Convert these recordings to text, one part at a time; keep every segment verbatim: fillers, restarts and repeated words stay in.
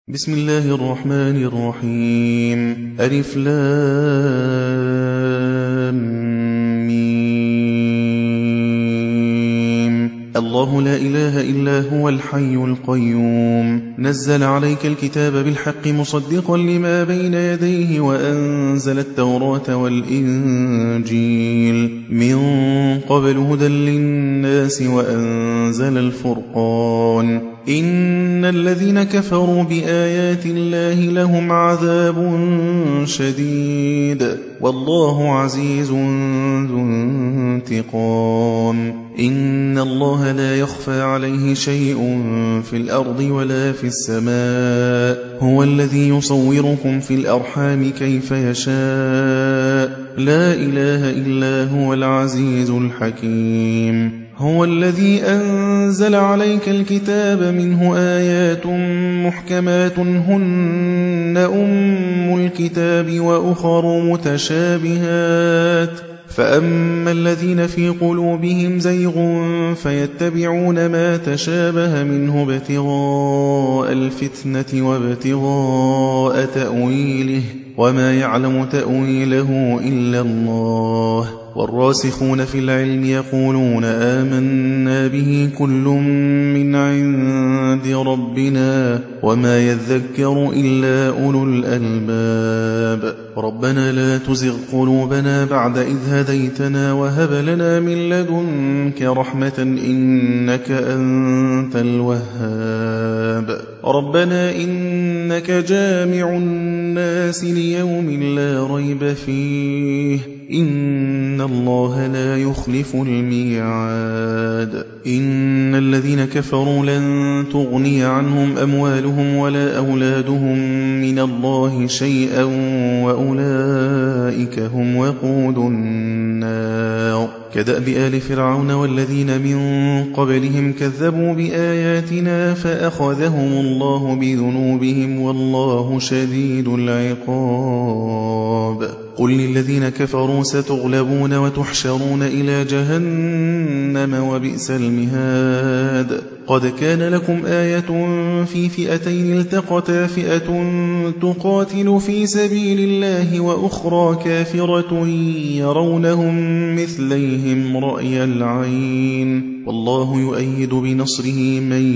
بسم الله الرحمن الرحيم. ألف لام ميم. الله لا إله إلا هو الحي القيوم. نزل عليك الكتاب بالحق مصدقا لما بين يديه وأنزل التوراة والإنجيل من قبل هدى للناس وأنزل الفرقان. إن الذين كفروا بآيات الله لهم عذاب شديد والله عزيز ذو انتقام. إن الله لا يخفى عليه شيء في الأرض ولا في السماء. هو الذي يصوركم في الأرحام كيف يشاء. لا إله إلا هو العزيز الحكيم. هو الذي أنزل عليك الكتاب منه آيات محكمات هن أم الكتاب وأخر متشابهات فأما الذين في قلوبهم زيغ فيتبعون ما تشابه منه ابتغاء الفتنة وابتغاء تأويله وما يعلم تأويله إلا الله. والراسخون في العلم يقولون آمنا به كل من عند ربنا وما يذكر إلا أولو الألباب. ربنا لا تزغ قلوبنا بعد إذ هديتنا وهب لنا من لدنك رحمة إنك أنت الوهاب. ربنا إنك جامع الناس ليوم لا ريب فيه إن الله لا يخلف الميعاد. إن الذين كفروا لن تغني عنهم أموالهم ولا أولادهم من الله شيئا وأولئك هم وقود النار. كدأب آل فرعون والذين من قبلهم كذبوا بآياتنا فأخذهم الله بذنوبهم والله شديد العقاب. قل للذين كفروا ستغلبون وتحشرون إلى جهنم وبئس المهاد. قد كان لكم آية في فئتين التقتا فئة تقاتل في سبيل الله وأخرى كافرة يرونهم مثليهم رأي العين والله يؤيد بنصره من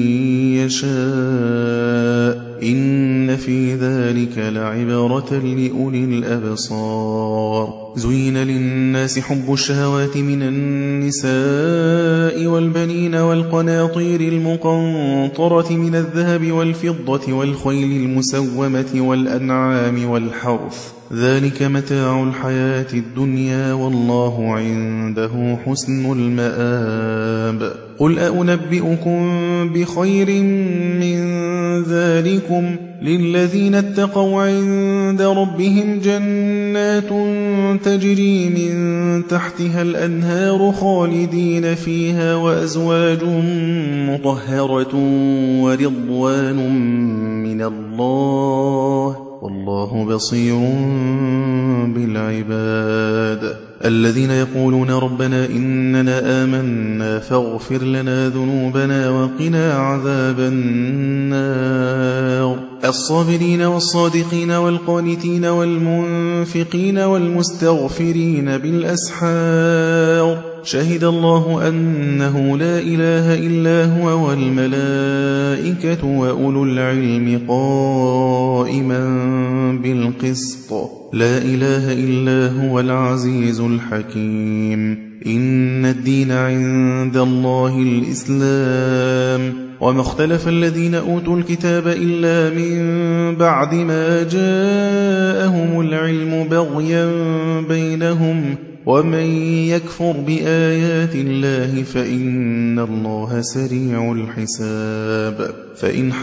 يشاء إن في ذلك لعبرة لأولي الأبصار. زين للناس حب الشهوات من النساء والبنين والقناطير المقنطرة من الذهب والفضة والخيل المسومة والأنعام والحرث ذلك متاع الحياة الدنيا والله عنده حسن المآب. قل أنبئكم بخير من ذلكم للذين اتقوا عند ربهم جنات تجري من تحتها الأنهار خالدين فيها وأزواج مطهرة ورضوان من الله والله بصير بالعباد. الذين يقولون ربنا إننا آمنا فاغفر لنا ذنوبنا وقنا عذاب النار. الصابرين والصادقين والقانتين والمنفقين والمستغفرين بالأسحار. شهد الله أنه لا إله إلا هو والملائكة وأولو العلم قائما بالقسط. لا إله إلا هو العزيز الحكيم. إن الدين عند الله الإسلام وما اختلف الذين أوتوا الكتاب إلا من بعد ما جاءهم العلم بغيا بينهم ومن يكفر بآيات الله فإن الله سريع الحساب. فإن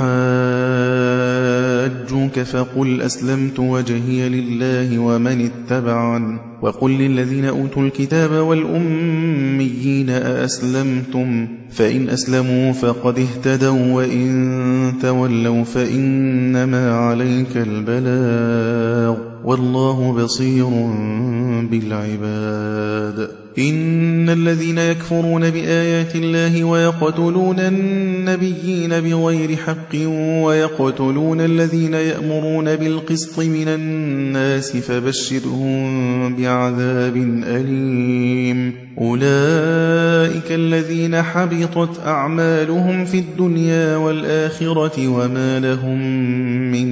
حاجوك فقل أسلمت وجهي لله ومن اتبعن وقل للذين أوتوا الكتاب والأميين أأسلمتم فإن أسلموا فقد اهتدوا وإن تولوا فإنما عليك البلاغ والله بصير بالعباد. إن الذين يكفرون بآيات الله ويقتلون النبيين بغير حق ويقتلون الذين يأمرون بالقسط من الناس فبشرهم بعذاب أليم. أولئك الذين حبطت أعمالهم في الدنيا والآخرة وما لهم من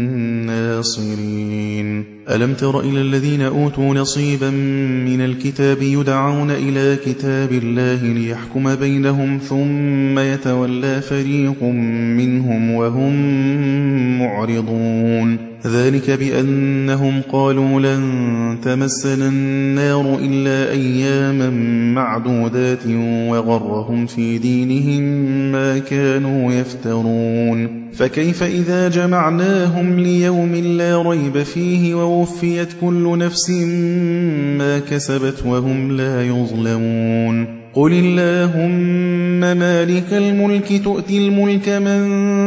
ناصرين. ألم تر إلى الذين أوتوا نصيبا من الكتاب يدعون إلى كتاب الله ليحكم بينهم ثم يتولى فريق منهم وهم معرضون. ذلك بأنهم قالوا لن تمسنا النار إلا أياما معدودات وغرهم في دينهم ما كانوا يفترون. فكيف إذا جمعناهم ليوم لا ريب فيه ووفيت كل نفس ما كسبت وهم لا يظلمون. قل اللهم مالك الملك تؤتي الملك من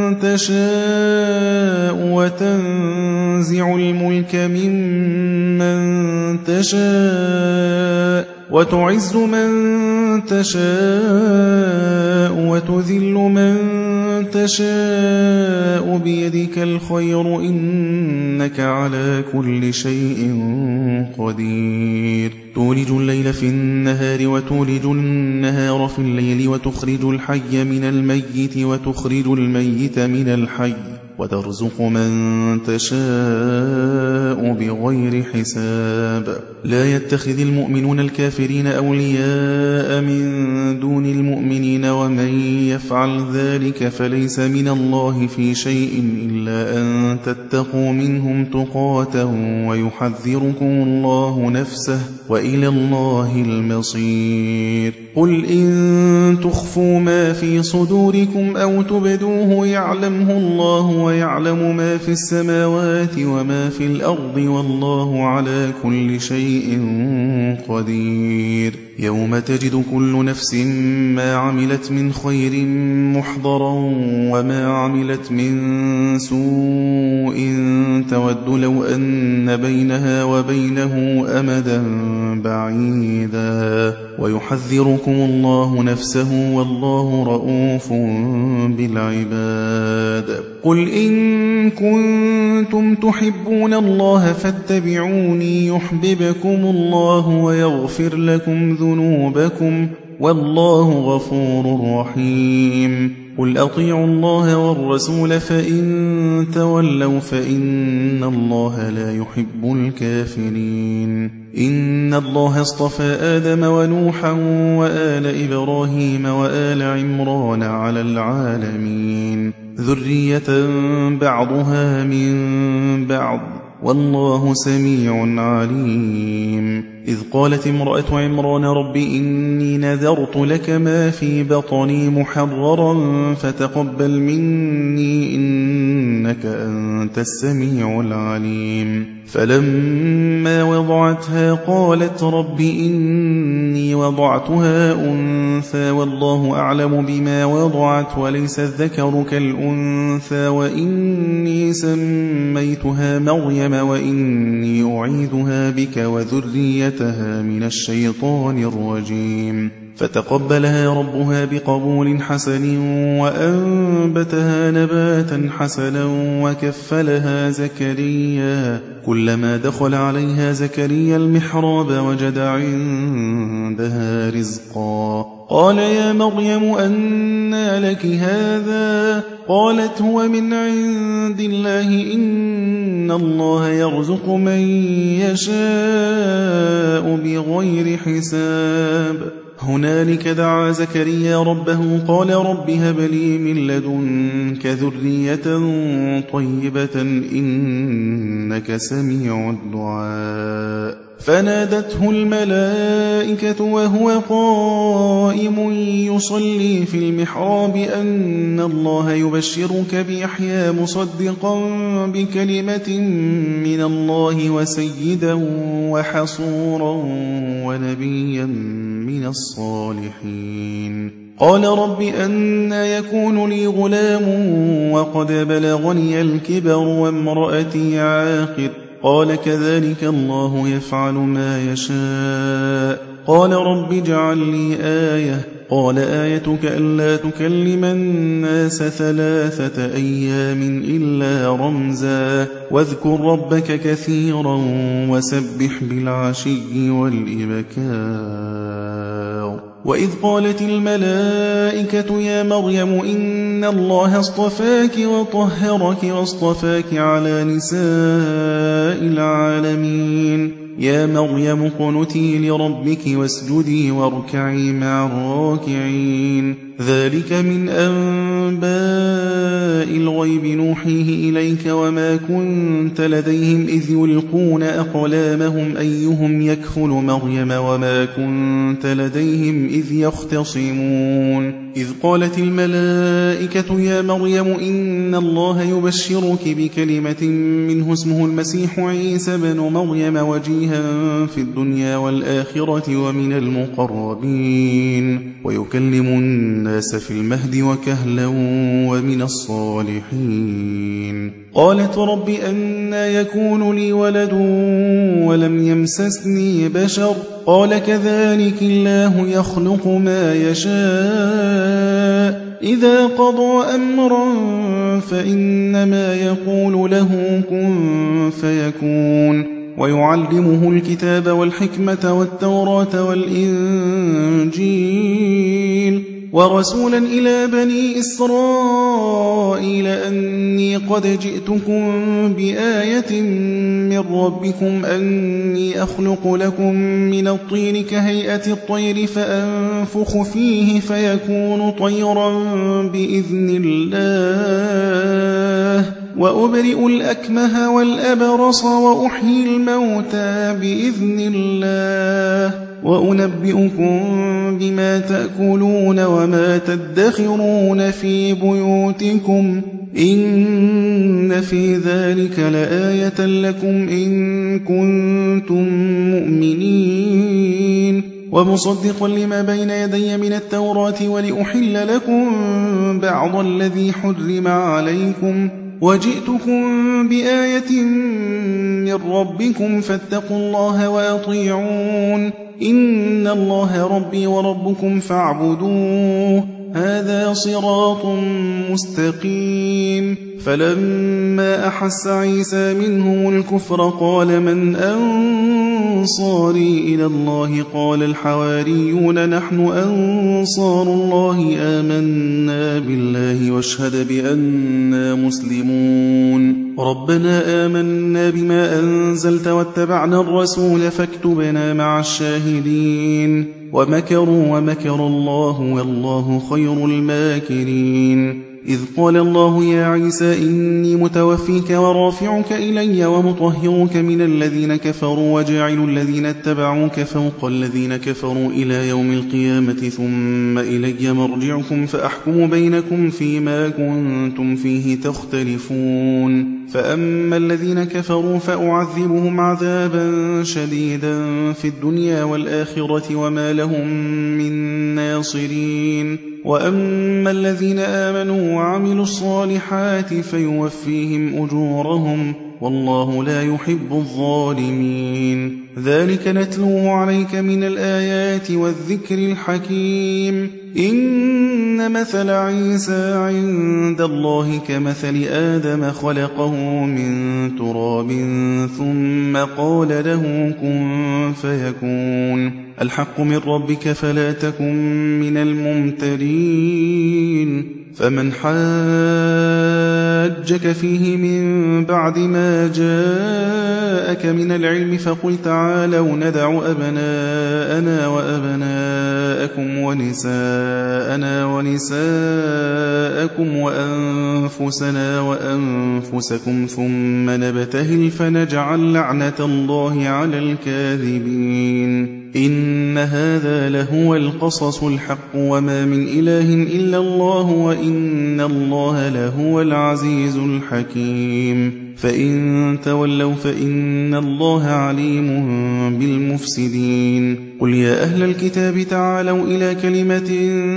تشاء وتنزع الملك ممن تشاء وتعز من تشاء وتذل من تشاء بيدك الخير إنك على كل شيء قدير. تولج الليل في النهار وتولج النهار في الليل وتخرج الحي من الميت وتخرج الميت من الحي وترزق من تشاء بغير حساب. لا يتخذ المؤمنون الكافرين أولياء من دون المؤمنين ومن يفعل ذلك فليس من الله في شيء إلا أن تتقوا منهم تقاة ويحذركم الله نفسه وإلى الله المصير. قل إن تخفوا ما في صدوركم أو تبدوه يعلمه الله ويعلم ما في السماوات وما في الأرض والله على كل شيء قدير. يوم تجد كل نفس ما عملت من خير محضرا وما عملت من سوء تود لو أن بينها وبينه أمدا بعيدا ويحذركم الله نفسه والله رؤوف بالعباد. قل إن كنتم تحبون الله فاتبعوني يحببكم الله ويغفر لكم ذنوبكم والله غفور رحيم. قل أطيعوا الله والرسول فإن تولوا فإن الله لا يحب الكافرين. إن الله اصطفى آدم ونوحا وآل إبراهيم وآل عمران على العالمين ذرية بعضها من بعض والله سميع عليم. إذ قالت امرأة عمران رب إني نذرت لك ما في بطني محررا فتقبل مني إنك أنت السميع العليم. فلما وضعتها قالت رب إني وضعتها أنثى والله أعلم بما وضعت وليس الذكر كالأنثى وإني سميتها مريم وإني أعيذها بك وذريتها من الشيطان الرجيم. فتقبلها ربها بقبول حسن وأنبتها نباتا حسنا وكفلها زكريا كلما دخل عليها زكريا المحراب وجد عندها رزقا قال يا مريم أنى لك هذا قالت هو من عند الله إن الله يرزق من يشاء بغير حساب. هنالك دعا زكريا ربه قال رب هب لي من لدنك ذرية طيبة إنك سميع الدعاء. فنادته الملائكة وهو قائم يصلي في المحراب أن الله يبشرك بيحيى مصدقا بكلمة من الله وسيدا وحصورا ونبيا من الصالحين. قال رب أنى يكون لي غلام وقد بلغني الكبر وامرأتي عاقر قال كذلك الله يفعل ما يشاء قال رب اجعل لي آية قال آيتك ألا تكلم الناس ثلاثة أيام إلا رمزا واذكر ربك كثيرا وسبح بالعشي والإبكار وإذ قالت الملائكة يا مريم إن الله اصطفاك وطهرك واصطفاك على نساء العالمين يا مريم اقنتي لربك واسجدي واركعي مع الراكعين ذلك من أنباء الغيب نوحيه إليك وما كنت لديهم إذ يلقون أقلامهم أيهم يكفل مريم وما كنت لديهم إذ يختصمون إذ قالت الملائكة يا مريم إن الله يبشرك بكلمة منه اسمه المسيح عيسى بن مريم وجيها في الدنيا والآخرة ومن المقربين ويكلم الناس في المهد وكهلا ومن الصالحين قالت رب أنى يكون لي ولد ولم يمسسني بشر قال كذلك الله يخلق ما يشاء إذا قضى أمرا فإنما يقول له كن فيكون ويعلمه الكتاب والحكمة والتوراة والإنجيل ورسولا إلى بني إسرائيل أني قد جئتكم بآية من ربكم أني أخلق لكم من الطين كهيئة الطير فأنفخ فيه فيكون طيرا بإذن الله وأبرئ الأكمه والأبرص وأحيي الموتى بإذن الله وأنبئكم بما تأكلون وما تدخرون في بيوتكم إن في ذلك لآية لكم إن كنتم مؤمنين ومصدقا لما بين يدي من التوراة ولأحل لكم بعض الذي حرم عليكم وجئتكم بآية من ربكم فاتقوا الله وأطيعون إن الله ربي وربكم فاعبدوه هذا صراط مستقيم فلما أحس عيسى منهم الكفر قال من أنصاري إلى الله قال الحواريون نحن أنصار الله آمنا بالله واشهد بأننا مسلمون ربنا آمنا بما أنزلت واتبعنا الرسول فاكتبنا مع الشاهدين ومكروا ومكر الله والله خير الماكرين إذ قال الله يا عيسى إني متوفيك ورافعك إلي ومطهرك من الذين كفروا وجاعل الذين اتبعوك فوق الذين كفروا إلى يوم القيامة ثم إلي مرجعكم فأحكم بينكم فيما كنتم فيه تختلفون فأما الذين كفروا فأعذبهم عذابا شديدا في الدنيا والآخرة وما لهم من ناصرين وأما الذين آمنوا وعملوا الصالحات فيوفيهم أجورهم والله لا يحب الظالمين ذلك نتلوه عليك من الآيات والذكر الحكيم إن مثل عيسى عند الله كمثل آدم خلقه من تراب ثم قال له كن فيكون الحق من ربك فلا تكن من الممترين فمن حاجك فيه من بعد ما جاءك من العلم فقل تعالوا ندع أبناءنا وأبناءكم ونساءنا ونساءكم وأنفسنا وأنفسكم ثم نبتهل فنجعل لعنة الله على الكاذبين إن هذا لهو القصص الحق وما من إله إلا الله وإن الله لهو العزيز الحكيم فإن تولوا فإن الله عليم بالمفسدين قل يا أهل الكتاب تعالوا إلى كلمة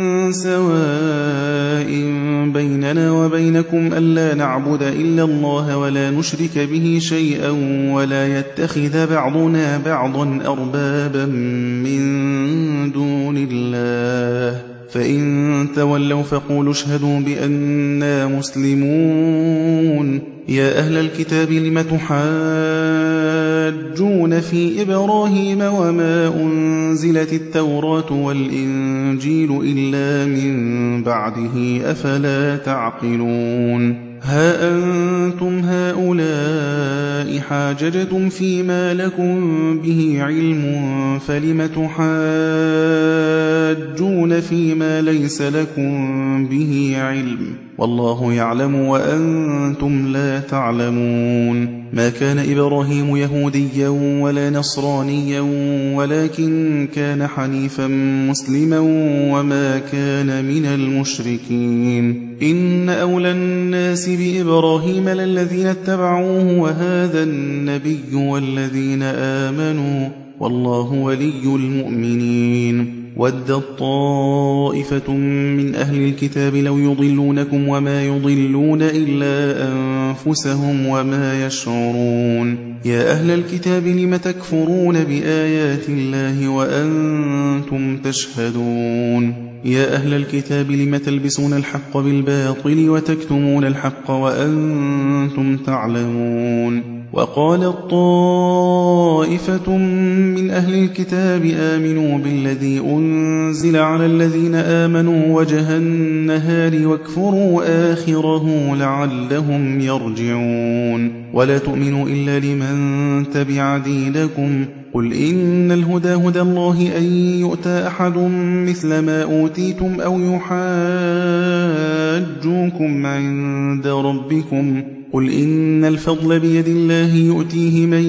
سواء بيننا وبينكم ألا نعبد إلا الله ولا نشرك به شيئا ولا يتخذ بعضنا بعضا أربابا من دون الله فإن تولوا فقولوا اشهدوا بأننا مسلمون يا أهل الكتاب لم تحاجون في إبراهيم وما أنزلت التوراة والإنجيل إلا من بعده أفلا تعقلون ها أنتم هؤلاء حاججتم فيما لكم به علم فلم تحاجون فيما ليس لكم به علم والله يعلم وأنتم لا تعلمون ما كان إبراهيم يهوديا ولا نصرانيا ولكن كان حنيفا مسلما وما كان من المشركين إن أولى الناس بإبراهيم للذين اتبعوه وهذا النبي والذين آمنوا والله ولي المؤمنين ودت طائفة من أهل الكتاب لو يضلونكم وما يضلون إلا أنفسهم وما يشعرون يا أهل الكتاب لم تكفرون بآيات الله وأنتم تشهدون يا أهل الكتاب لم تلبسون الحق بالباطل وتكتمون الحق وأنتم تعلمون وقالت طائفة من أهل الكتاب آمنوا بالذي أنزل على الذين آمنوا وجه النهار واكفروا آخره لعلهم يرجعون ولا تؤمنوا إلا لمن تبع دينكم قل إن الهدى هدى الله أن يؤتى أحد مثل ما أوتيتم أو يحاجوكم عند ربكم قل إن الفضل بيد الله يؤتيه من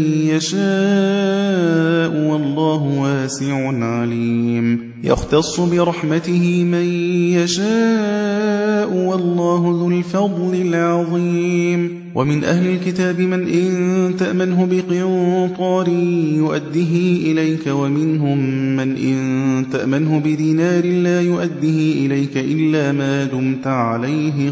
يشاء والله واسع عليم يختص برحمته من يشاء والله ذو الفضل العظيم ومن أهل الكتاب من إن تأمنه بقنطار يؤده إليك ومنهم من إن تأمنه بدينار لا يؤده إليك إلا ما دمت عليه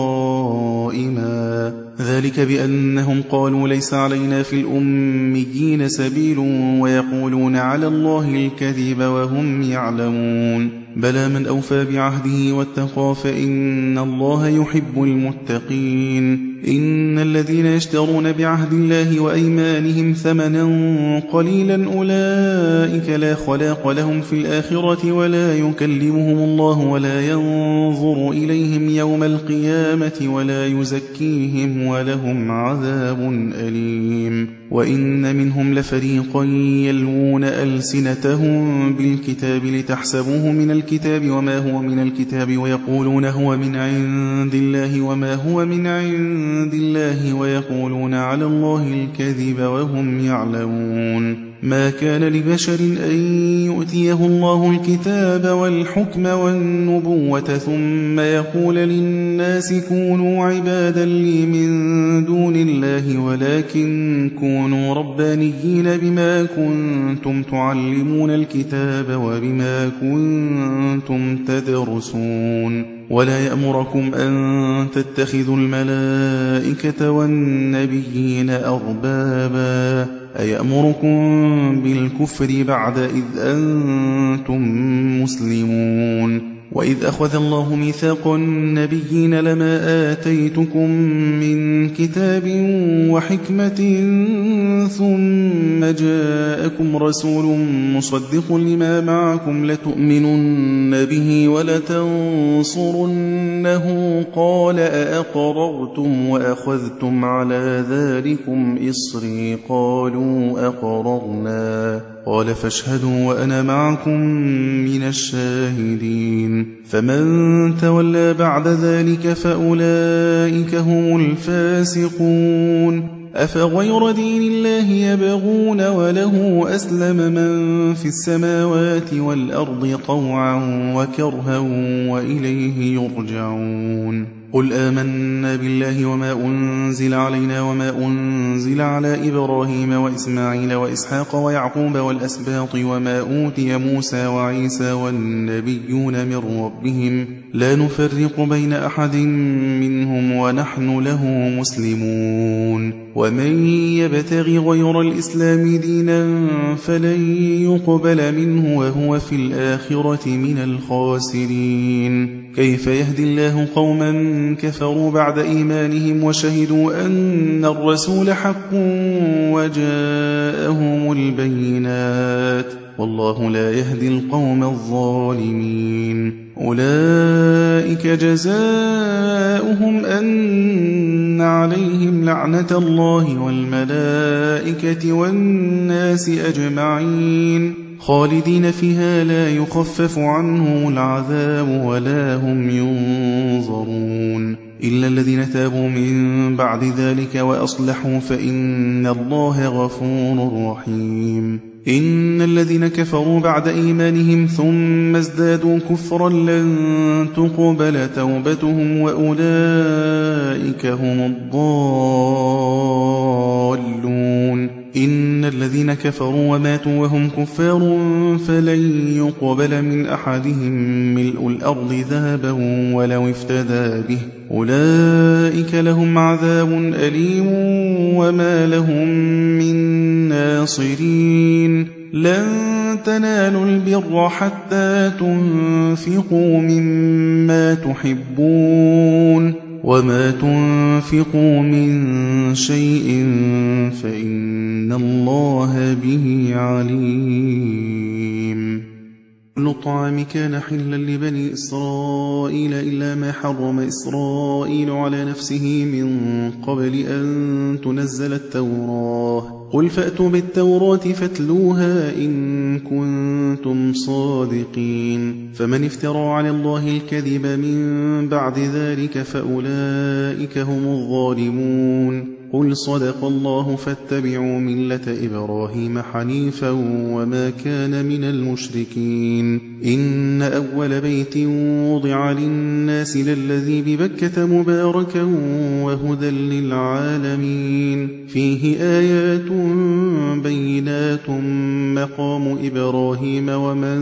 قائما ذلك بأنهم قالوا ليس علينا في الأميين سبيل ويقولون على الله الكذب وهم يعلمون بلى من أوفى بعهده واتقى فإن الله يحب المتقين إن الذين يشترون بعهد الله وأيمانهم ثمنا قليلا أولئك لا خلاق لهم في الآخرة ولا يكلمهم الله ولا ينظر إليهم يوم القيامة ولا يزكيهم ولهم عذاب أليم وإن منهم لفريقا يلوون ألسنتهم بالكتاب لتحسبوه من الكتاب وما هو من الكتاب ويقولون هو من عند الله وما هو من عند الله ويقولون على الله الكذب وهم يعلمون ما كان لبشر أن يؤتيه الله الكتاب والحكم والنبوة ثم يقول للناس كونوا عبادا لي من دون الله ولكن كونوا ربانيين بما كنتم تعلمون الكتاب وبما كنتم تدرسون ولا يأمركم أن تتخذوا الملائكة والنبيين أربابا أيأمركم بالكفر بعد إذ أنتم مسلمون وإذ أخذ الله ميثاق النبيين لما آتيتكم من كتاب وحكمة ثم جاءكم رسول مصدق لما معكم لتؤمنن به ولتنصرنه قال أأقررتم وأخذتم على ذلكم إصري قالوا أقررنا قال فاشهدوا وأنا معكم من الشاهدين فمن تولى بعد ذلك فأولئك هم الفاسقون أفغير دين الله يبغون وله أسلم من في السماوات والأرض طوعا وكرها وإليه يرجعون قل آمنا بالله وما أنزل علينا وما أنزل على إبراهيم وإسماعيل وإسحاق ويعقوب والأسباط وما أوتي موسى وعيسى والنبيون من ربهم لا نفرق بين أحد منهم ونحن له مسلمون ومن يبتغي غير الإسلام دينا فلن يقبل منه وهو في الآخرة من الخاسرين كيف يهدي الله قوما كفروا بعد إيمانهم وشهدوا أن الرسول حق وجاءهم البينات والله لا يهدي القوم الظالمين أولئك جزاؤهم أن عليهم لعنة الله والملائكة والناس أجمعين خالدين فيها لا يخفف عنهم العذاب ولا هم ينظرون إلا الذين تابوا من بعد ذلك وأصلحوا فإن الله غفور رحيم إن الذين كفروا بعد إيمانهم ثم ازدادوا كفرا لن تقبل توبتهم وأولئك هم الضالون إن الذين كفروا وماتوا وهم كفار فلن يقبل من أحدهم ملء الأرض ذهبا ولو افتدى به أولئك لهم عذاب أليم وما لهم من ناصرين لن تنالوا البر حتى تنفقوا مما تحبون وما تنفقوا من شيء فإن الله به عليم كل الطعام كان حلا لبني إسرائيل إلا ما حرم إسرائيل على نفسه من قبل أن تنزل التوراة قل فأتوا بالتوراة فاتلوها إن كنتم صادقين فمن افترى على الله الكذب من بعد ذلك فأولئك هم الظالمون قل صدق الله فاتبعوا ملة إبراهيم حنيفا وما كان من المشركين إن أول بيت وضع للناس للذي ببكة مباركا وهدى للعالمين فيه آيات بينات مقام إبراهيم ومن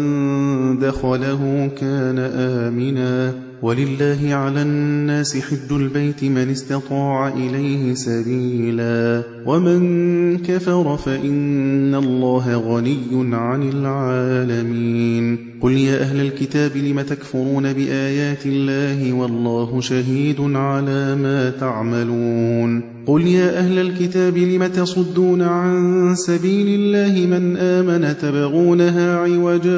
دخله كان آمنا ولله على الناس حج البيت من استطاع إليه سبيلا ومن كفر فإن الله غني عن العالمين قل يا أهل الكتاب لم تكفرون بآيات الله والله شهيد على ما تعملون قل يا أهل الكتاب لم تصدون عن سبيل الله من آمن تبغونها عوجا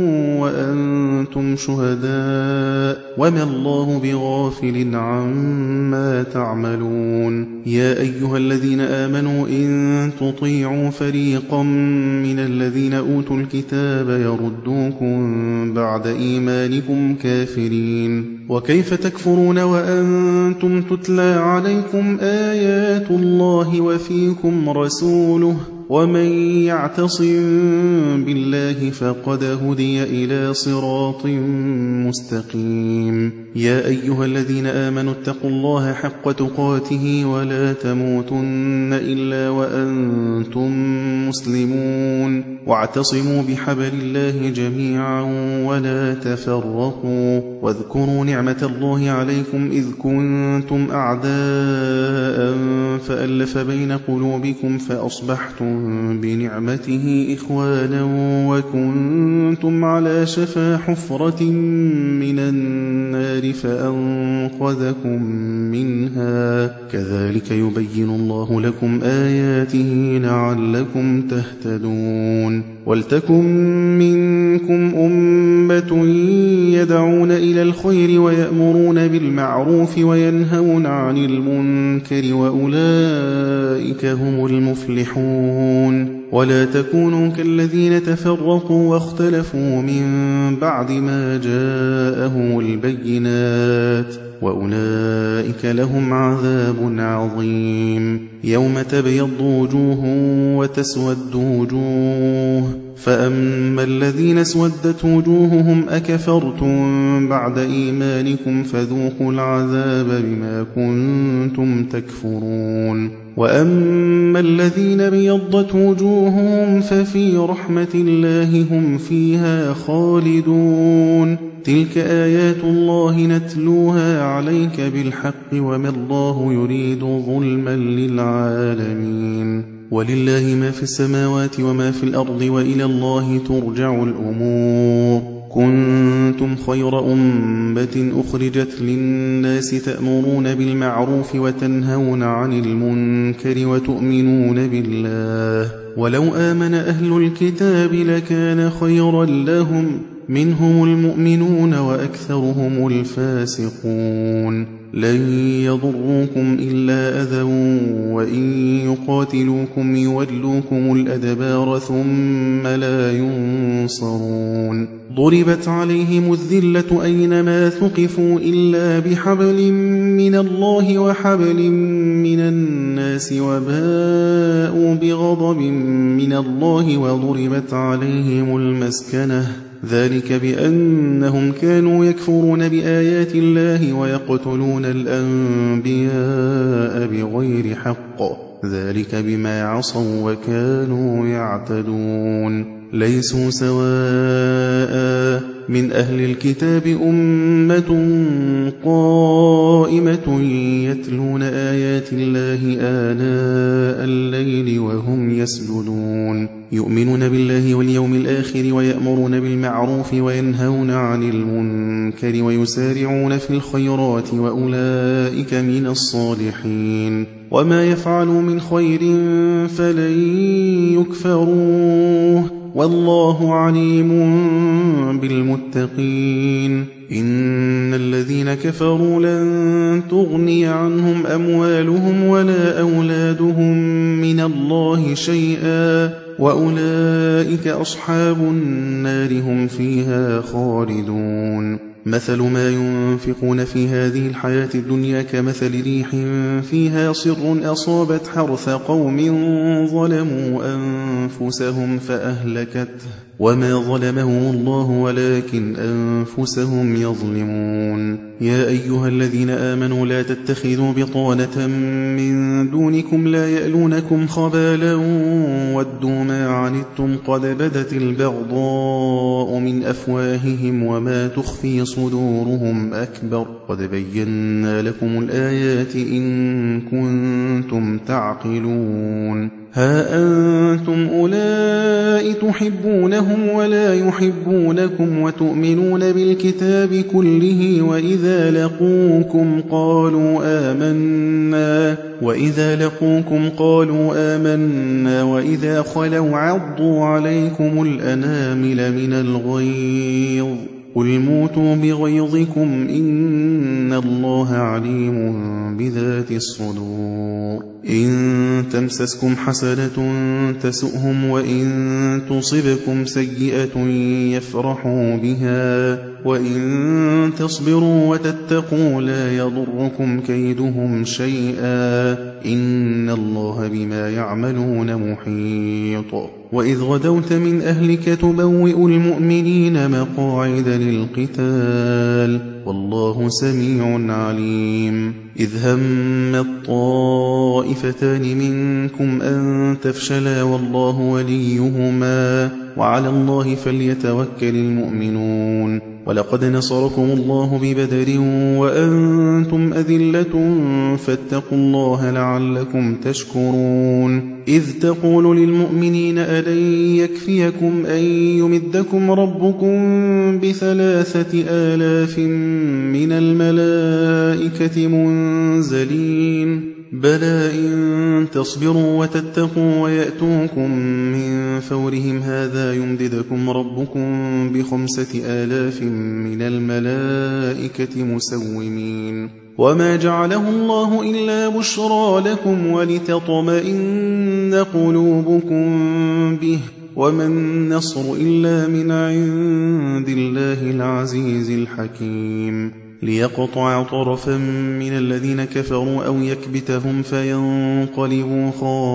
وأنتم شهداء وما الله بغافل عما تعملون يا أيها الذين آمنوا إن تطيعوا فريقا من الذين أوتوا الكتاب يردوكم بعد إيمانكم كافرين وكيف تكفرون وأنتم تتلى عليكم آيات الله وفيكم رسوله ومن يعتصم بالله فقد هدي إلى صراط مستقيم يا أيها الذين آمنوا اتقوا الله حق تقاته ولا تموتن إلا وأنتم مسلمون واعتصموا بحبل الله جميعا ولا تفرقوا واذكروا نعمة الله عليكم إذ كنتم أعداء فألف بين قلوبكم فأصبحتم بنعمته إخوانا وكنتم على شفا حفرة من النار فأنقذكم منها كذلك يبين الله لكم آياته لعلكم تهتدون ولتكن منكم أمة يدعون إلى الخير ويأمرون بالمعروف وينهون عن المنكر وأولئك هم المفلحون ولا تكونوا كالذين تفرقوا واختلفوا من بعد ما جاءهم البينات وأولئك لهم عذاب عظيم يوم تبيض وجوه وتسود وجوه فأما الذين اسودت وجوههم أكفرتم بعد إيمانكم فذوقوا العذاب بما كنتم تكفرون وأما الذين ابيضت وجوههم ففي رحمة الله هم فيها خالدون تلك آيات الله نتلوها عليك بالحق وما الله يريد ظلما للعالمين ولله ما في السماوات وما في الأرض وإلى الله ترجع الأمور كنتم خير أمة أخرجت للناس تأمرون بالمعروف وتنهون عن المنكر وتؤمنون بالله ولو آمن أهل الكتاب لكان خيرا لهم منهم المؤمنون وأكثرهم الفاسقون لن يضروكم إلا أذى وإن يقاتلوكم يولوكم الأدبار ثم لا ينصرون ضربت عليهم الذلة أينما ثقفوا إلا بحبل من الله وحبل من الناس وباءوا بغضب من الله وضربت عليهم المسكنة ذلك بأنهم كانوا يكفرون بآيات الله ويقتلون الأنبياء بغير حق ذلك بما عصوا وكانوا يعتدون ليسوا سواء من أهل الكتاب أمة قائمة يتلون آيات الله آناء الليل وهم يسجدون يؤمنون بالله واليوم الآخر ويأمرون بالمعروف وينهون عن المنكر ويسارعون في الخيرات وأولئك من الصالحين وما يفعلوا من خير فلن يكفروه والله عليم بالمتقين إن الذين كفروا لن تغني عنهم أموالهم ولا أولادهم من الله شيئا وأولئك أصحاب النار هم فيها خالدون مثل ما ينفقون في هذه الحياة الدنيا كمثل ريح فيها صر أصابت حرث قوم ظلموا أنفسهم فأهلكته وما ظلمهم الله ولكن أنفسهم يظلمون يا أيها الذين آمنوا لا تتخذوا بطانة من دونكم لا يألونكم خبالا ودوا ما عنتم قد بدت البغضاء من أفواههم وما تخفي صدورهم أكبر قد بينا لكم الآيات إن كنتم تعقلون ها أنتم أولئك تحبونهم ولا يحبونكم وتؤمنون بالكتاب كله وإذا لقوكم قالوا آمنا وإذا لقوكم قالوا آمنا وإذا خلوا عضوا عليكم الأنامل من الغيظ قل موتوا بغيظكم إن الله عليم بذات الصدور إن تمسسكم حسنة تسؤهم وإن تصبكم سيئة يفرحوا بها وإن تصبروا وتتقوا لا يضركم كيدهم شيئا إن الله بما يعملون محيط وإذ غدوت من أهلك تبوئ المؤمنين مقاعد للقتال والله سميع عليم إذ هم الطائفتان منكم أن تفشلا والله وليهما وعلى الله فليتوكل المؤمنون ولقد نصركم الله ببدر وأنتم أذلة فاتقوا الله لعلكم تشكرون إذ تقول للمؤمنين ألن يكفيكم أن يمدكم ربكم بثلاثة آلاف من الملائكة منزلين بلى إن تصبروا وتتقوا ويأتوكم من فورهم هذا يمددكم ربكم بخمسة آلاف من الملائكة مسومين وما جعله الله إلا بشرى لكم ولتطمئن قلوبكم به وما النصر إلا من عند الله العزيز الحكيم ليقطع طرفا من الذين كفروا أو يكبتهم فينقلبوا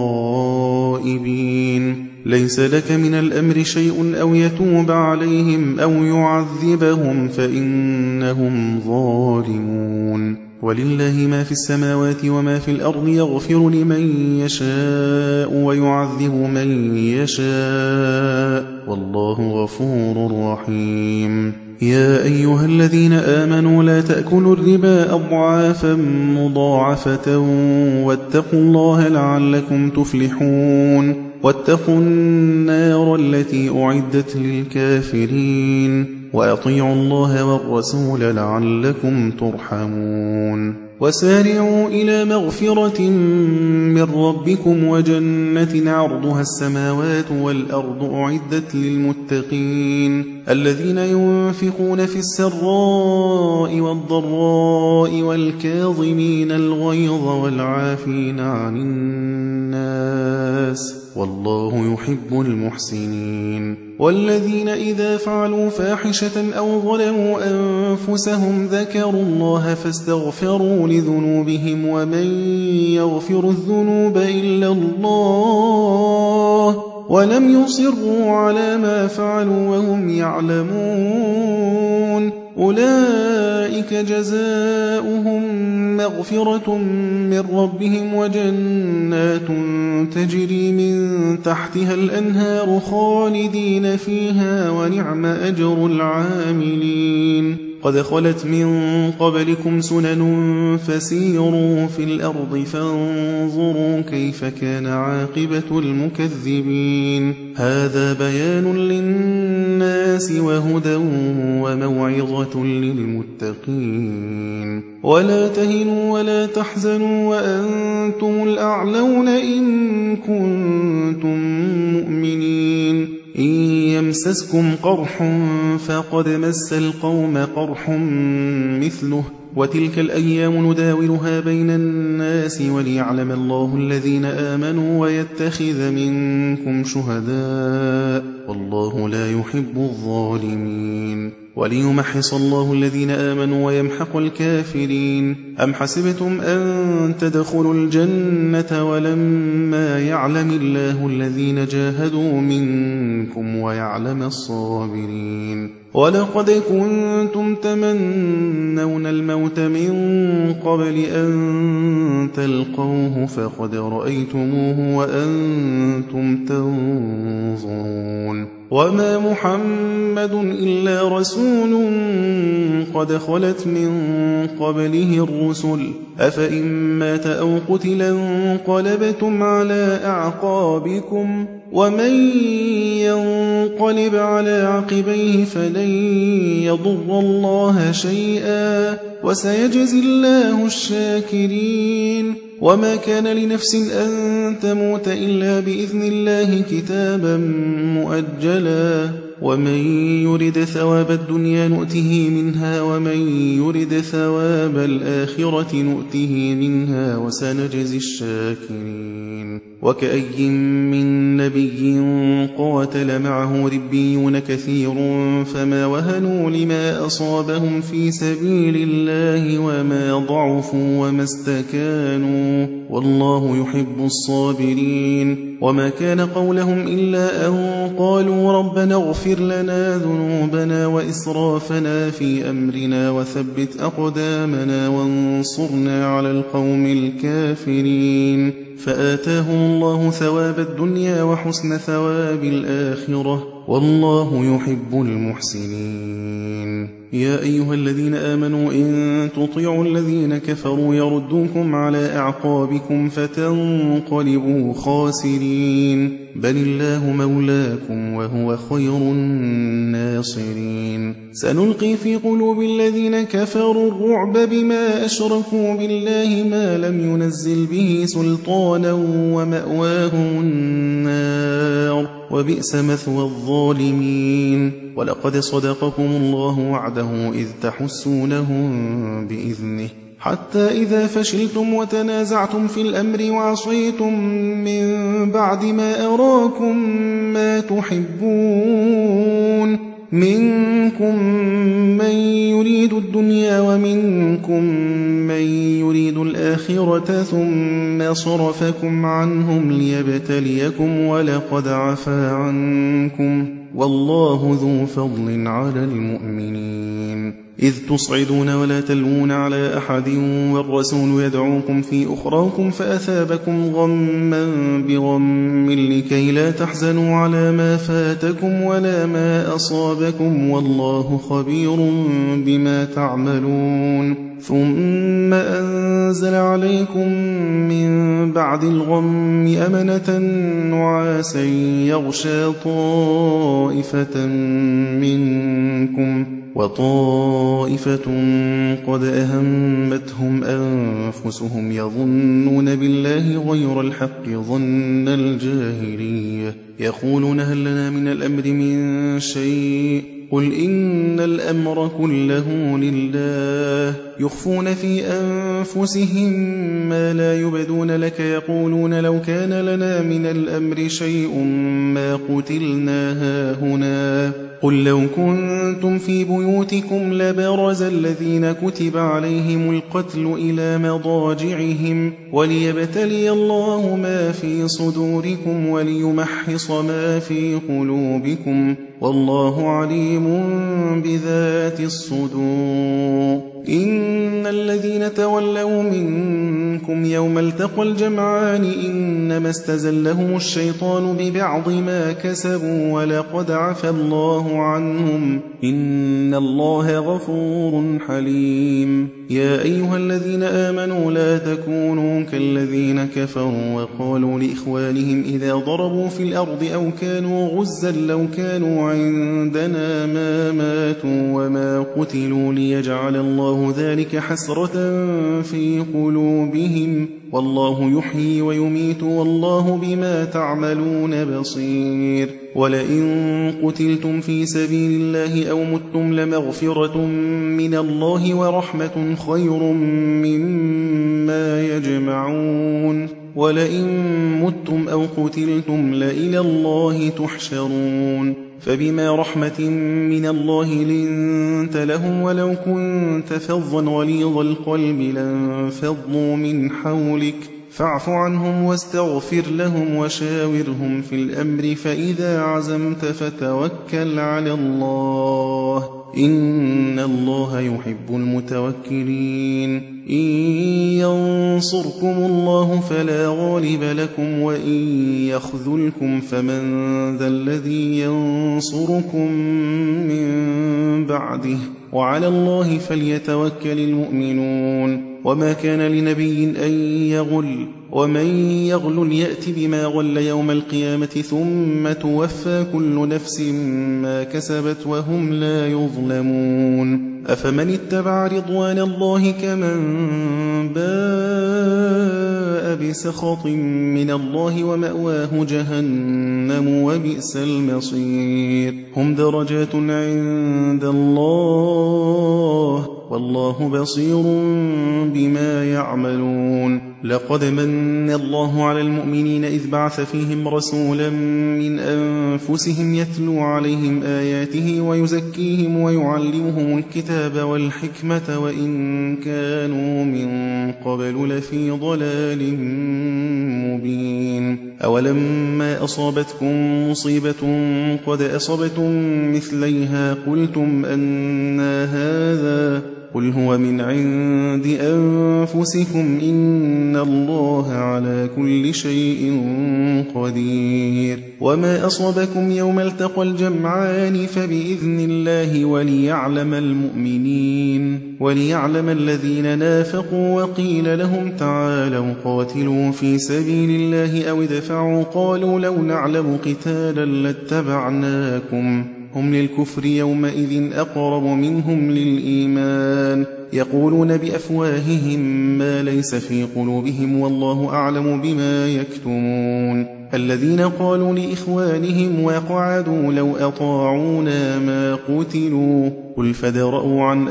خائبين. ليس لك من الأمر شيء أو يتوب عليهم أو يعذبهم فإنهم ظالمون. ولله ما في السماوات وما في الأرض يغفر لمن يشاء ويعذب من يشاء والله غفور رحيم. يا أيها الذين آمنوا لا تأكلوا الربا أضعافا مضاعفة واتقوا الله لعلكم تفلحون. واتقوا النار التي أعدت للكافرين وأطيعوا الله والرسول لعلكم ترحمون. وسارعوا إلى مغفرة من ربكم وجنة عرضها السماوات والأرض أعدت للمتقين الذين ينفقون في السراء والضراء والكاظمين الغيظ والعافين عن الناس والله يحب المحسنين. والذين إذا فعلوا فاحشة أو ظلموا أنفسهم ذكروا الله فاستغفروا لذنوبهم ومن يغفر الذنوب إلا الله ولم يصروا على ما فعلوا وهم يعلمون أولئك جزاؤهم مغفرة من ربهم وجنات تجري من تحتها الأنهار خالدين فيها ونعم أجر العاملين. قد خلت من قبلكم سنن فسيروا في الأرض فانظروا كيف كان عاقبة المكذبين. هذا بيان للناس وهدى وموعظة للمتقين. ولا تهنوا ولا تحزنوا وأنتم الأعلون إن كنتم مؤمنين. إن يمسسكم قرح فقد مس القوم قرح مثله وتلك الأيام نداولها بين الناس وليعلم الله الذين آمنوا ويتخذ منكم شهداء والله لا يحب الظالمين. وليمحص الله الذين آمنوا ويمحق الكافرين. أم حسبتم أن تدخلوا الجنة ولما يعلم الله الذين جاهدوا منكم ويعلم الصابرين. ولقد كنتم تمنون الموت من قبل أن تلقوه فقد رأيتموه وأنتم تنظرون. وما محمد إلا رسول قد خلت من قبله الرسل أفإن مات أو قتل انقلبتم على أعقابكم ومن ينقلب على عقبيه فلن يضر الله شيئا وسيجزي الله الشاكرين. وما كان لنفس أن تموت إلا بإذن الله كتابا مؤجلا ومن يرد ثواب الدنيا نؤته منها ومن يرد ثواب الآخرة نؤته منها وسنجزي الشاكرين. وكأي من نبي قاتل معه ربيون كثير فما وهنوا لما أصابهم في سبيل الله وما ضعفوا وما استكانوا والله يحب الصابرين. وما كان قولهم إلا أن قالوا ربنا اغفر لنا ذنوبنا وإسرافنا في أمرنا وثبت أقدامنا وانصرنا على القوم الكافرين. فآتاهم الله ثواب الدنيا وحسن ثواب الآخرة والله يحب المحسنين. يا أيها الذين آمنوا إن تطيعوا الذين كفروا يردوكم على أعقابكم فتنقلبوا خاسرين بل الله مولاكم وهو خير الناصرين. سنلقي في قلوب الذين كفروا الرعب بما أشركوا بالله ما لم ينزل به سلطانا ومأواهم النار وبئس مثوى الظالمين. ولقد صدقكم الله وعده إذ تحسونهم بإذنه حتى إذا فشلتم وتنازعتم في الأمر وعصيتم من بعد ما أراكم ما تحبون منكم من يريد الدنيا ومنكم من يريد الآخرة ثم صرفكم عنهم ليبتليكم ولقد عفا عنكم والله ذو فضل على المؤمنين إذ تصعدون ولا تلوون على أحد والرسول يدعوكم في أخراكم فأثابكم غما بغم لكي لا تحزنوا على ما فاتكم ولا ما أصابكم والله خبير بما تعملون ثم أنزل عليكم من بعد الغم أمنة نعاسا يغشى طائفة منكم وطائفة قد أهمتهم أنفسهم يظنون بالله غير الحق ظن الجاهلية يقولون هل لنا من الأمر من شيء قل إن الأمر كله لله يخفون في أنفسهم ما لا يبدون لك يقولون لو كان لنا من الأمر شيء ما قتلنا هاهنا قل لو كنتم في بيوتكم لبرز الذين كتب عليهم القتل إلى مضاجعهم وليبتلي الله ما في صدوركم وليمحص ما في قلوبكم والله عليم بذات الصدور إن الذين تولوا منكم يوم التقى الجمعان إنما استزلهم الشيطان ببعض ما كسبوا ولقد عفى الله عنهم إن الله غفور حليم يا أيها الذين آمنوا لا تكونوا كالذين كفروا وقالوا لإخوانهم إذا ضربوا في الأرض أو كانوا غزا لو كانوا عندنا ما ماتوا وما قتلوا ليجعل الله ذلك حسرة في قلوبهم والله يحيي ويميت والله بما تعملون بصير ولئن قتلتم في سبيل الله أو متم لمغفرة من الله ورحمة خير مما يجمعون ولئن متم أو قتلتم لإلى الله تحشرون فبما رحمة من الله لنت لهم ولو كنت فظا غليظ القلب لانفضوا من حولك فاعف عنهم واستغفر لهم وشاورهم في الأمر فإذا عزمت فتوكل على الله إن الله يحب المتوكلين إن ينصركم الله فلا غالب لكم وإن يخذلكم فمن ذا الذي ينصركم من بعده وعلى الله فليتوكل المؤمنون وما كان لنبي أن يغل ومن يغل يأت بما غل يوم القيامة ثم توفى كل نفس ما كسبت وهم لا يظلمون أفمن اتبع رضوان الله كمن باء بسخط من الله ومأواه جهنم وبئس المصير هم درجات عند الله والله بصير بما يعملون لقد من الله على المؤمنين إذ بعث فيهم رسولا من أنفسهم يتلو عليهم آياته ويزكيهم ويعلمهم الكتاب والحكمة وإن كانوا من قبل لفي ضلال مبين أولما أصابتكم مصيبة قد أصبتم مثليها قلتم أنى هذا قل هو من عند أنفسكم إن الله على كل شيء قدير وما أصابكم يوم التقى الجمعان فبإذن الله وليعلم المؤمنين وليعلم الذين نافقوا وقيل لهم تعالوا قاتلوا في سبيل الله أو ادفعوا قالوا لو نعلم قتالا لاتبعناكم هم للكفر يومئذ أقرب منهم للإيمان يقولون بأفواههم ما ليس في قلوبهم والله أعلم بما يكتمون الذين قالوا لإخوانهم وقعدوا لو أطاعونا ما قتلوا قل فادرءوا عن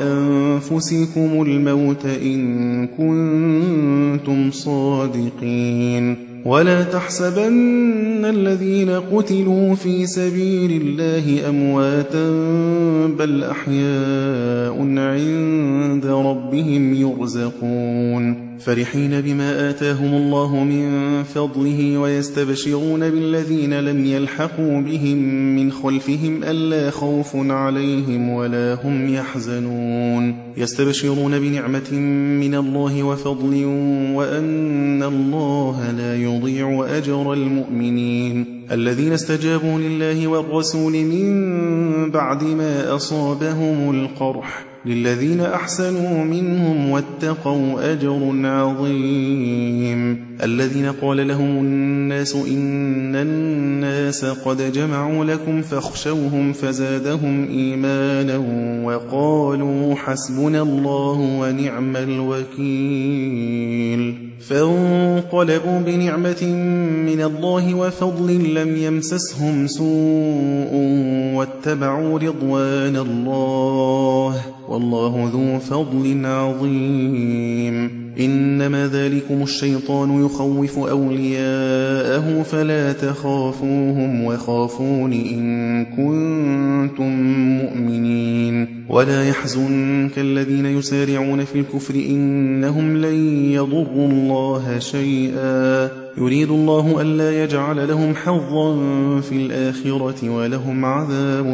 أنفسكم الموت إن كنتم صادقين ولا تحسبن الذين قتلوا في سبيل الله أمواتا بل أحياء عند ربهم يرزقون فرحين بما آتاهم الله من فضله ويستبشرون بالذين لم يلحقوا بهم من خلفهم ألا خوف عليهم ولا هم يحزنون يستبشرون بنعمة من الله وفضل وأن الله لا يضيع أجر المؤمنين الذين استجابوا لله والرسول من بعد ما أصابهم القرح للذين أحسنوا منهم واتقوا أجر عظيم الذين قال لهم الناس إن الناس قد جمعوا لكم فاخشوهم فزادهم إيمانا وقالوا حسبنا الله ونعم الوكيل فانقلبوا بنعمة من الله وفضل لم يمسسهم سوء واتبعوا رضوان الله والله ذو فضل عظيم إنما ذلكم الشيطان يخوف أولياءه فلا تخافوهم وخافون إن كنتم مؤمنين ولا يحزنك الذين يسارعون في الكفر إنهم لن يضروا الله شيئا يريد الله ألا يجعل لهم حظا في الآخرة ولهم عذاب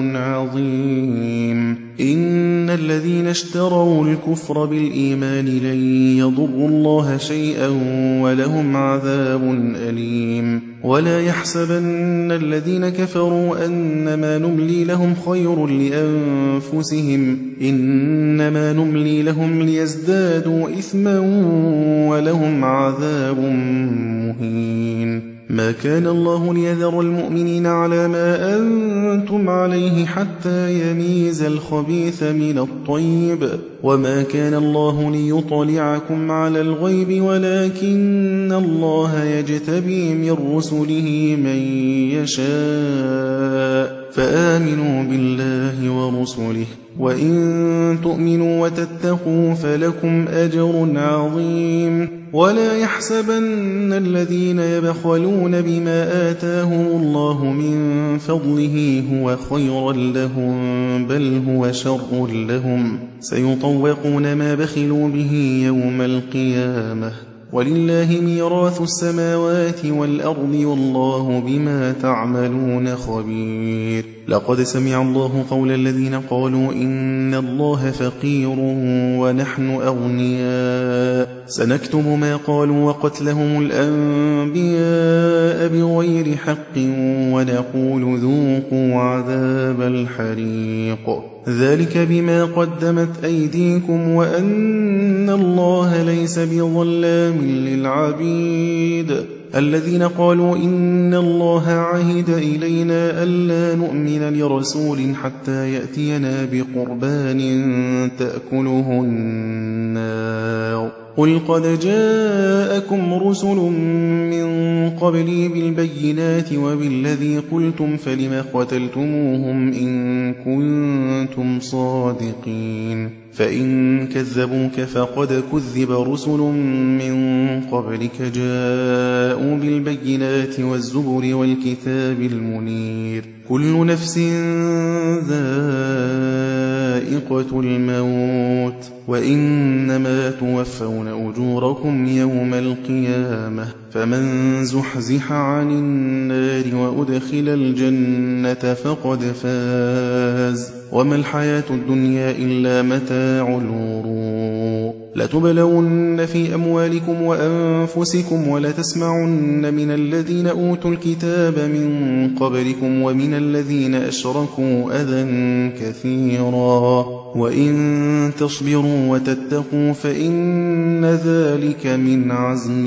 عظيم إن الذين اشتروا الكفر بالإيمان لن يضروا الله شيئا ولهم عذاب أليم ولا يحسبن الذين كفروا أنما نملي لهم خير لأنفسهم إنما نملي لهم ليزدادوا إثما ولهم عذاب مهين ما كان الله ليذر المؤمنين على ما أنتم عليه حتى يميز الخبيث من الطيب وما كان الله ليطلعكم على الغيب ولكن الله يجتبي من رسله من يشاء فآمنوا بالله ورسله وإن تؤمنوا وتتقوا فلكم أجر عظيم ولا يحسبن الذين يبخلون بما آتاهم الله من فضله هو خيرا لهم بل هو شر لهم سيطوقون ما بخلوا به يوم القيامة ولله ميراث السماوات والأرض والله بما تعملون خبير لقد سمع الله قول الذين قالوا إن الله فقير ونحن أغنياء سنكتب ما قالوا وقتلهم الأنبياء بغير حق ونقول ذوقوا عذاب الحريق ذلك بما قدمت أيديكم وأن الله ليس بظلام للعبيد الذين قالوا إن الله عهد إلينا ألا نؤمن لرسول حتى يأتينا بقربان تأكله النار قل قد جاءكم رسل من قبلي بالبينات وبالذي قلتم فلم قتلتموهم إن كنتم صادقين فإن كذبوك فقد كذب رسل من قبلك جاءوا بالبينات والزبر والكتاب المنير كل نفس ذائقة الموت وإنما توفون أجوركم يوم القيامة فمن زحزح عن النار وأدخل الجنة فقد فاز وما الحياة الدنيا إلا متاع الغرور لتبلون في أموالكم وأنفسكم ولتسمعن من الذين أوتوا الكتاب من قبلكم ومن الذين أشركوا أذى كثيرا وإن تصبروا وتتقوا فإن ذلك من عزم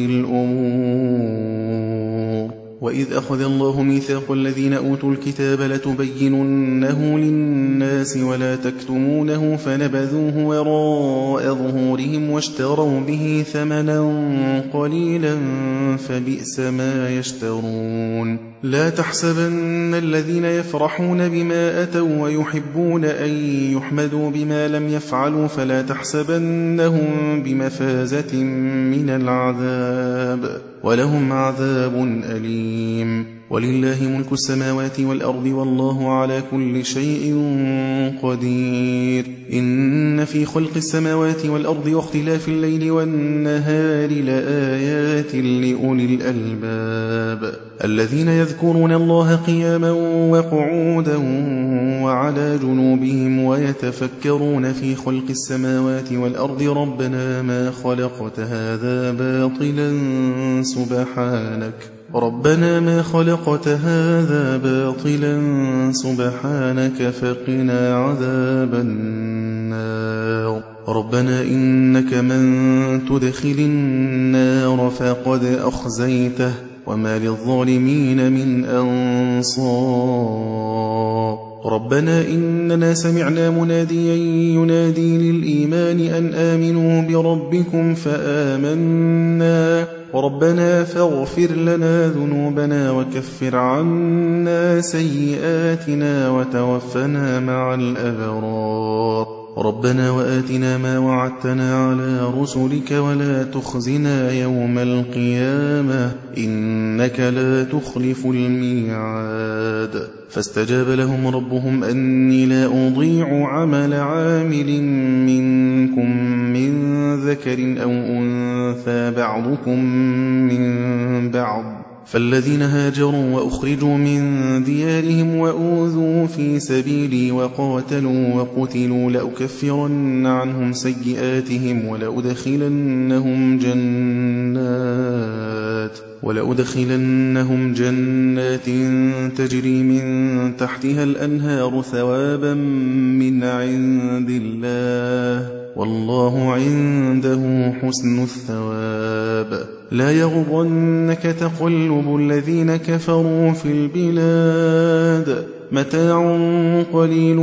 الأمور وإذ أخذ الله ميثاق الذين أوتوا الكتاب لتبيننه للناس ولا تكتمونه فنبذوه وراء ظهورهم واشتروا به ثمنا قليلا فبئس ما يشترون لا تحسبن الذين يفرحون بما أتوا ويحبون أن يحمدوا بما لم يفعلوا فلا تحسبنهم بمفازة من العذاب ولهم عذاب أليم. ولله ملك السماوات والأرض والله على كل شيء قدير. إن في خلق السماوات والأرض واختلاف الليل والنهار لآيات لأولي الألباب الذين يذكرون الله قياما وقعودا وعلى جنوبهم ويتفكرون في خلق السماوات والأرض ربنا ما خلقت هذا باطلا سبحانك ربنا ما خلقت هذا باطلا سبحانك فقنا عذاب النار ربنا إنك من تدخل النار فقد أخزيته وما للظالمين من أنصار ربنا إننا سمعنا مناديا ينادي للإيمان أن آمنوا بربكم فآمنا ربنا فاغفر لنا ذنوبنا وكفر عنا سيئاتنا وتوفنا مع الأبرار ربنا وآتنا ما وعدتنا على رسلك ولا تخزنا يوم القيامة إنك لا تخلف الميعاد فاستجاب لهم ربهم أني لا أضيع عمل عامل منكم من ذكر أو أنثى بعضكم من بعض فالذين هاجروا وأخرجوا من ديارهم وأوذوا في سبيلي وقاتلوا وقتلوا لأكفرن عنهم سيئاتهم ولأدخلنهم جنات ولأدخلنهم جنات تجري من تحتها الأنهار ثوابا من عند الله والله عنده حسن الثواب لا يغرنك تقلب الذين كفروا في البلاد متاع قليل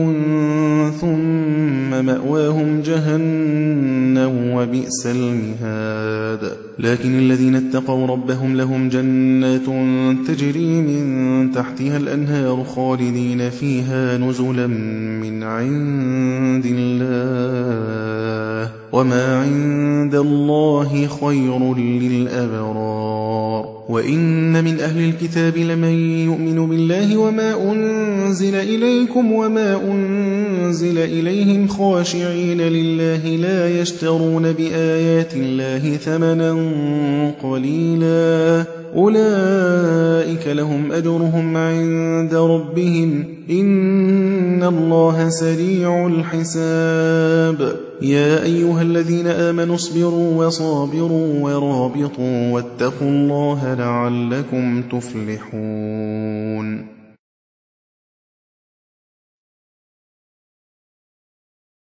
ثم مأواهم جهنم وبئس المهاد لكن الذين اتقوا ربهم لهم جنات تجري من تحتها الأنهار خالدين فيها نزلا من عند الله وما عند الله خير للأبرار وإن من أهل الكتاب لمن يؤمن بالله وما أنزل إليكم وما أنزل إليهم خاشعين لله لا يشترون بآيات الله ثمنا قليلا أولئك لهم أجرهم عند ربهم إن الله سريع الحساب يا أيها الذين آمنوا اصبروا وصابروا ورابطوا واتقوا الله لعلكم تفلحون